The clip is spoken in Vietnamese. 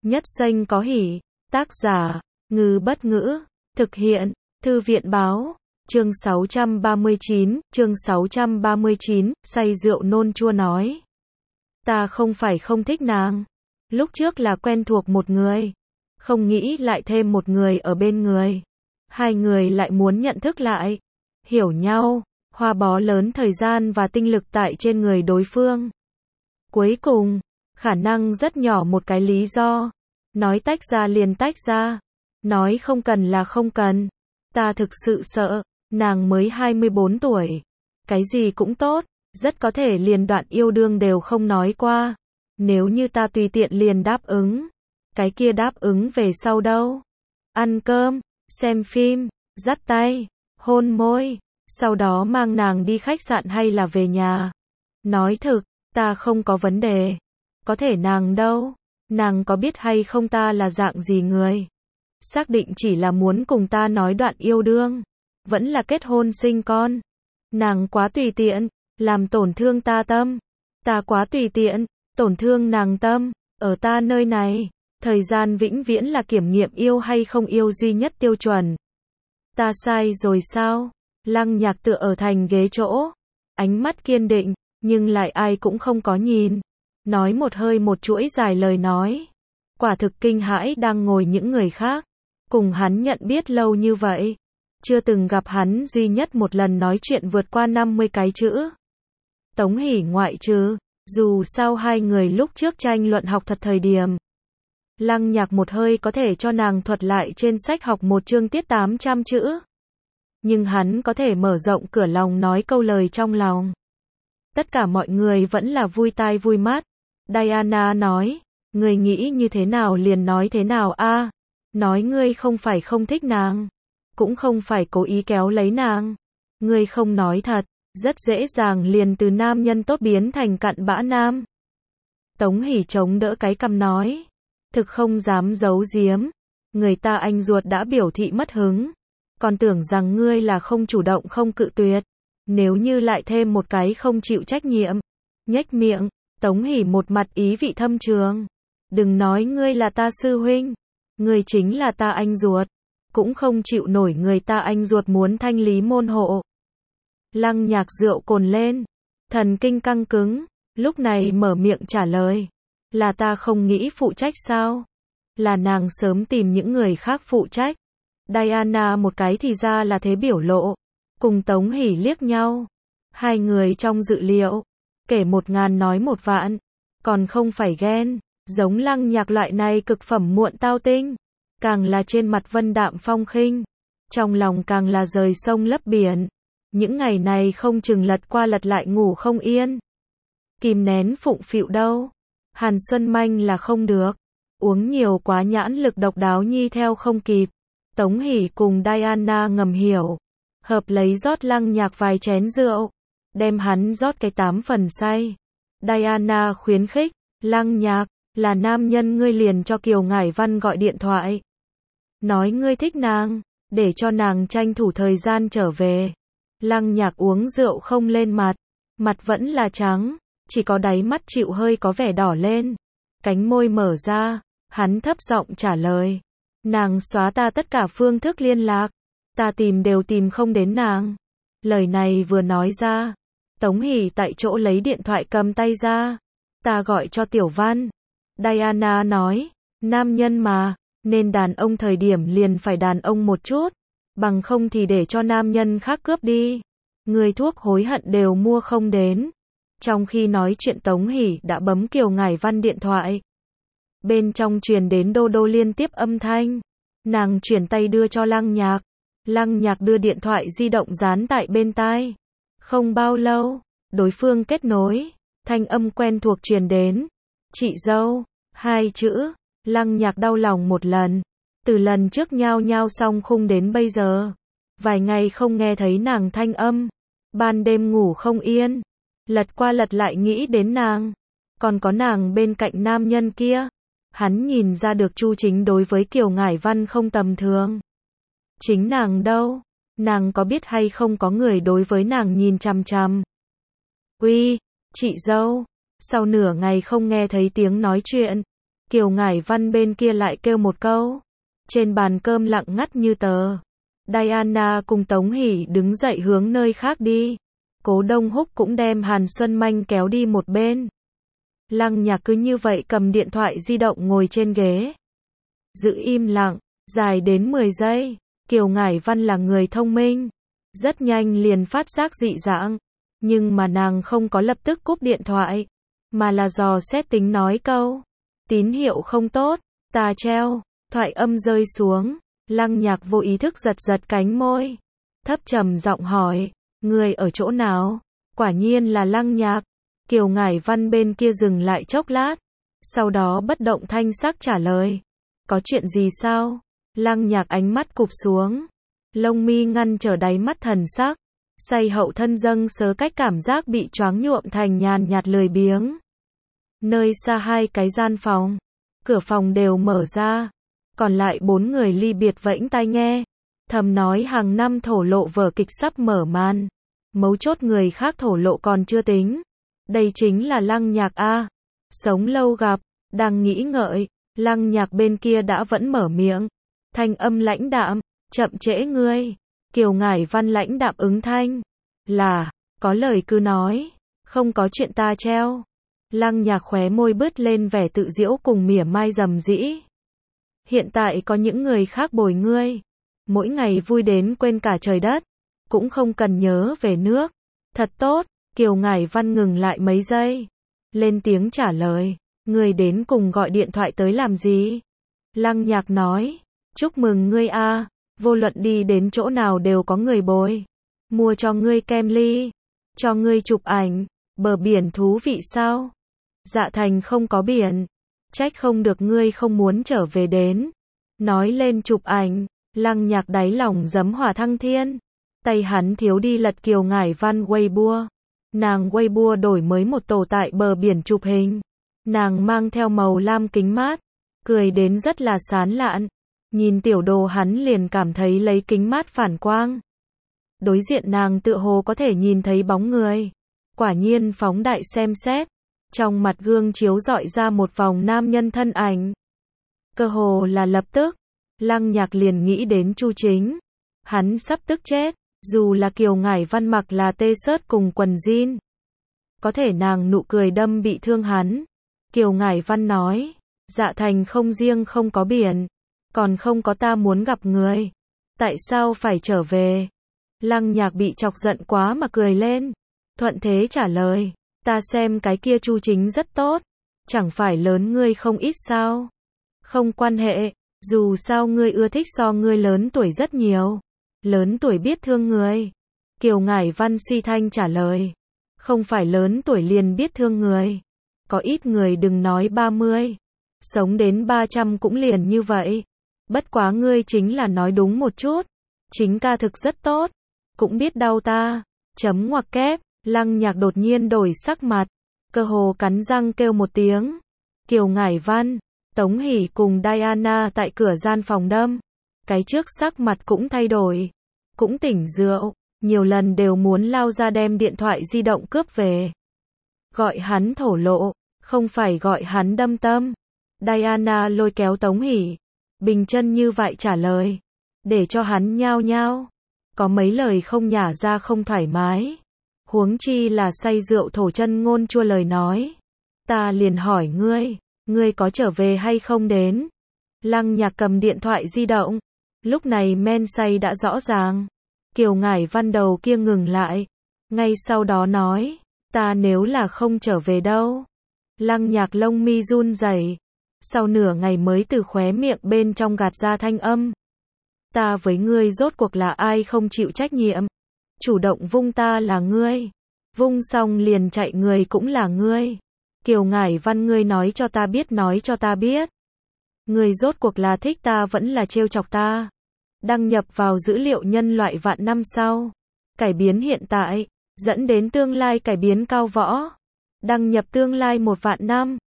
Nhất Xanh có hỉ. Tác giả, Ngư Bất Ngữ. Thực hiện, Thư viện Báo. Chương 639, say rượu nôn chua nói. Ta không phải không thích nàng. Lúc trước là quen thuộc một người. Không nghĩ lại thêm một người ở bên người. Hai người lại muốn nhận thức lại. Hiểu nhau, hoa bó lớn thời gian và tinh lực tại trên người đối phương. Cuối cùng, khả năng rất nhỏ một cái lý do. Nói tách ra liền tách ra. Nói không cần là không cần. Ta thực sự sợ, nàng mới 24 tuổi. Cái gì cũng tốt, rất có thể liền đoạn yêu đương đều không nói qua. Nếu như ta tùy tiện liền đáp ứng. Cái kia đáp ứng về sau đâu? Ăn cơm, xem phim, dắt tay, hôn môi, sau đó mang nàng đi khách sạn hay là về nhà. Nói thực, ta không có vấn đề. Có thể nàng đâu? Nàng có biết hay không ta là dạng gì người? Xác định chỉ là muốn cùng ta nói đoạn yêu đương. Vẫn là kết hôn sinh con. Nàng quá tùy tiện, làm tổn thương ta tâm. Ta quá tùy tiện, tổn thương nàng tâm. Ở ta nơi này, thời gian vĩnh viễn là kiểm nghiệm yêu hay không yêu duy nhất tiêu chuẩn. Ta sai rồi sao? Lăng Nhạc tựa ở thành ghế chỗ. Ánh mắt kiên định, nhưng lại ai cũng không có nhìn. Nói một hơi một chuỗi dài lời nói. Quả thực kinh hãi đang ngồi những người khác. Cùng hắn nhận biết lâu như vậy. Chưa từng gặp hắn duy nhất một lần nói chuyện vượt qua 50 cái chữ. Tống Hỷ ngoại trừ, dù sao hai người lúc trước tranh luận học thật thời điểm. Lăng Nhạc một hơi có thể cho nàng thuật lại trên sách học một chương tiết 800 chữ. Nhưng hắn có thể mở rộng cửa lòng nói câu lời trong lòng. Tất cả mọi người vẫn là vui tai vui mắt. Diana nói, người nghĩ như thế nào liền nói thế nào a? Nói ngươi không phải không thích nàng. Cũng không phải cố ý kéo lấy nàng. Ngươi không nói thật, rất dễ dàng liền từ nam nhân tốt biến thành cặn bã nam. Tống Hỷ chống đỡ cái cằm nói. Thực không dám giấu giếm. Người ta anh ruột đã biểu thị mất hứng. Còn tưởng rằng ngươi là không chủ động không cự tuyệt. Nếu như lại thêm một cái không chịu trách nhiệm. Nhếch miệng, Tống Hỷ một mặt ý vị thâm trường. Đừng nói ngươi là ta sư huynh. Ngươi chính là ta anh ruột. Cũng không chịu nổi người ta anh ruột muốn thanh lý môn hộ. Lăng Nhạc rượu cồn lên. Thần kinh căng cứng. Lúc này mở miệng trả lời. Là ta không nghĩ phụ trách sao? Là nàng sớm tìm những người khác phụ trách. Diana một cái thì ra là thế biểu lộ. Cùng Tống Hỷ liếc nhau. Hai người trong dự liệu. Kể 1000 nói 1 vạn. Còn không phải ghen. Giống Lăng Nhạc loại này cực phẩm muộn tao tinh. Càng là trên mặt vân đạm phong khinh. Trong lòng càng là rời sông lấp biển. Những ngày này không chừng lật qua lật lại ngủ không yên. Kìm nén phụng phịu đâu. Hàn Xuân Manh là không được. Uống nhiều quá nhãn lực độc đáo nhi theo không kịp. Tống Hỷ cùng Diana ngầm hiểu. Hợp lấy rót Lăng Nhạc vài chén rượu. Đem hắn rót cái 8 phần say. Diana khuyến khích. Lăng Nhạc, là nam nhân ngươi liền cho Kiều Ngải Văn gọi điện thoại. Nói ngươi thích nàng. Để cho nàng tranh thủ thời gian trở về. Lăng Nhạc uống rượu không lên mặt. Mặt vẫn là trắng. Chỉ có đáy mắt chịu hơi có vẻ đỏ lên. Cánh môi mở ra. Hắn thấp giọng trả lời. Nàng xóa ta tất cả phương thức liên lạc. Ta tìm đều tìm không đến nàng. Lời này vừa nói ra. Tống Hỷ tại chỗ lấy điện thoại cầm tay ra. Ta gọi cho Tiểu Văn. Diana nói. Nam nhân mà. Nên đàn ông thời điểm liền phải đàn ông một chút. Bằng không thì để cho nam nhân khác cướp đi. Người thuốc hối hận đều mua không đến. Trong khi nói chuyện Tống Hỷ đã bấm Kiều Ngải Văn điện thoại. Bên trong truyền đến đô đô liên tiếp âm thanh. Nàng chuyển tay đưa cho Lăng Nhạc. Lăng Nhạc đưa điện thoại di động dán tại bên tai. Không bao lâu, đối phương kết nối. Thanh âm quen thuộc truyền đến. Chị dâu, 2 chữ. Lăng Nhạc đau lòng một lần. Từ lần trước nhao nhao xong khung đến bây giờ. Vài ngày không nghe thấy nàng thanh âm. Ban đêm ngủ không yên. Lật qua lật lại nghĩ đến nàng. Còn có nàng bên cạnh nam nhân kia. Hắn nhìn ra được Chu Chính đối với Kiều Ngải Văn không tầm thường. Chính nàng đâu? Nàng có biết hay không có người đối với nàng nhìn chằm chằm? Uy, chị dâu. Sau nửa ngày không nghe thấy tiếng nói chuyện. Kiều Ngải Văn bên kia lại kêu một câu. Trên bàn cơm lặng ngắt như tờ. Diana cùng Tống Hỷ đứng dậy hướng nơi khác đi. Cố Đông Húc cũng đem Hàn Xuân Manh kéo đi một bên. Lăng Nhạc cứ như vậy cầm điện thoại di động ngồi trên ghế. Giữ im lặng, dài đến 10 giây. Kiều Ngải Văn là người thông minh. Rất nhanh liền phát giác dị dạng. Nhưng mà nàng không có lập tức cúp điện thoại. Mà là dò xét tính nói câu. Tín hiệu không tốt, ta treo. Thoại âm rơi xuống. Lăng Nhạc vô ý thức giật giật cánh môi. Thấp trầm giọng hỏi. Người ở chỗ nào? Quả nhiên là Lăng Nhạc. Kiều Ngải Văn bên kia dừng lại chốc lát. Sau đó bất động thanh sắc trả lời. Có chuyện gì sao? Lăng Nhạc ánh mắt cụp xuống. Lông mi ngăn trở đáy mắt thần sắc. Say hậu thân dâng sớ cách cảm giác bị choáng nhuộm thành nhàn nhạt lười biếng. Nơi xa 2 cái gian phòng. Cửa phòng đều mở ra. Còn lại 4 người ly biệt vẫy tai nghe. Thầm nói hàng năm thổ lộ vở kịch sắp mở màn. Mấu chốt người khác thổ lộ còn chưa tính. Đây chính là Lăng Nhạc a. Sống lâu gặp. Đang nghĩ ngợi. Lăng Nhạc bên kia đã vẫn mở miệng. Thanh âm lãnh đạm. Chậm trễ ngươi. Kiều Ngải Văn lãnh đạm ứng thanh. Là. Có lời cứ nói. Không có chuyện ta treo. Lăng Nhạc khóe môi bứt lên vẻ tự giễu cùng mỉa mai rầm rĩ. Hiện tại có những người khác bồi ngươi. Mỗi ngày vui đến quên cả trời đất. Cũng không cần nhớ về nước. Thật tốt. Kiều Ngải Văn ngừng lại mấy giây. Lên tiếng trả lời. Ngươi đến cùng gọi điện thoại tới làm gì? Lăng Nhạc nói. Chúc mừng ngươi a. Vô luận đi đến chỗ nào đều có người bồi. Mua cho ngươi kem ly. Cho ngươi chụp ảnh. Bờ biển thú vị sao? Dạ Thành không có biển. Trách không được ngươi không muốn trở về đến. Nói lên chụp ảnh. Lăng Nhạc đáy lòng giấm hỏa thăng thiên. Tay hắn thiếu đi lật Kiều Ngải Văn Weibo. Nàng Weibo đổi mới một tổ tại bờ biển chụp hình. Nàng mang theo màu lam kính mát. Cười đến rất là sán lạn. Nhìn tiểu đồ hắn liền cảm thấy lấy kính mát phản quang. Đối diện nàng tựa hồ có thể nhìn thấy bóng người. Quả nhiên phóng đại xem xét. Trong mặt gương chiếu rọi ra một vòng nam nhân thân ảnh. Cơ hồ là lập tức. Lăng Nhạc liền nghĩ đến Chu Chính. Hắn sắp tức chết. Dù là Kiều Ngải Văn mặc là t-shirt cùng quần jean. Có thể nàng nụ cười đâm bị thương hắn. Kiều Ngải Văn nói. Dạ Thành không riêng không có biển. Còn không có ta muốn gặp người. Tại sao phải trở về? Lăng Nhạc bị chọc giận quá mà cười lên. Thuận thế trả lời. Ta xem cái kia Chu Chính rất tốt. Chẳng phải lớn ngươi không ít sao? Không quan hệ. Dù sao ngươi ưa thích so ngươi lớn tuổi rất nhiều. Lớn tuổi biết thương người. Kiều Ngải Văn suy thanh trả lời. Không phải lớn tuổi liền biết thương người. Có ít người đừng nói 30. Sống đến 300 cũng liền như vậy. Bất quá ngươi chính là nói đúng một chút. Chính ca thực rất tốt. Cũng biết đau ta. Chấm ngoặc kép. Lăng Nhạc đột nhiên đổi sắc mặt. Cơ hồ cắn răng kêu một tiếng. Kiều Ngải Văn. Tống Hỷ cùng Diana tại cửa gian phòng đâm. Cái trước sắc mặt cũng thay đổi. Cũng tỉnh rượu. Nhiều lần đều muốn lao ra đem điện thoại di động cướp về. Gọi hắn thổ lộ. Không phải gọi hắn đâm tâm. Diana lôi kéo Tống Hỷ. Bình chân như vậy trả lời. Để cho hắn nhao nhao. Có mấy lời không nhả ra không thoải mái. Huống chi là say rượu thổ chân ngôn chua lời nói. Ta liền hỏi ngươi. Ngươi có trở về hay không đến? Lăng Nhạc cầm điện thoại di động. Lúc này men say đã rõ ràng. Kiều Ngải Văn đầu kia ngừng lại. Ngay sau đó nói. Ta nếu là không trở về đâu. Lăng Nhạc lông mi run rẩy. Sau nửa ngày mới từ khóe miệng bên trong gạt ra thanh âm. Ta với ngươi rốt cuộc là ai không chịu trách nhiệm. Chủ động vung ta là ngươi. Vung xong liền chạy người cũng là ngươi. Kiều Ngải Văn ngươi nói cho ta biết nói cho ta biết. Ngươi rốt cuộc là thích ta vẫn là trêu chọc ta. Đăng nhập vào dữ liệu nhân loại vạn năm sau. Cải biến hiện tại. Dẫn đến tương lai cải biến cao võ. Đăng nhập tương lai 1 vạn năm.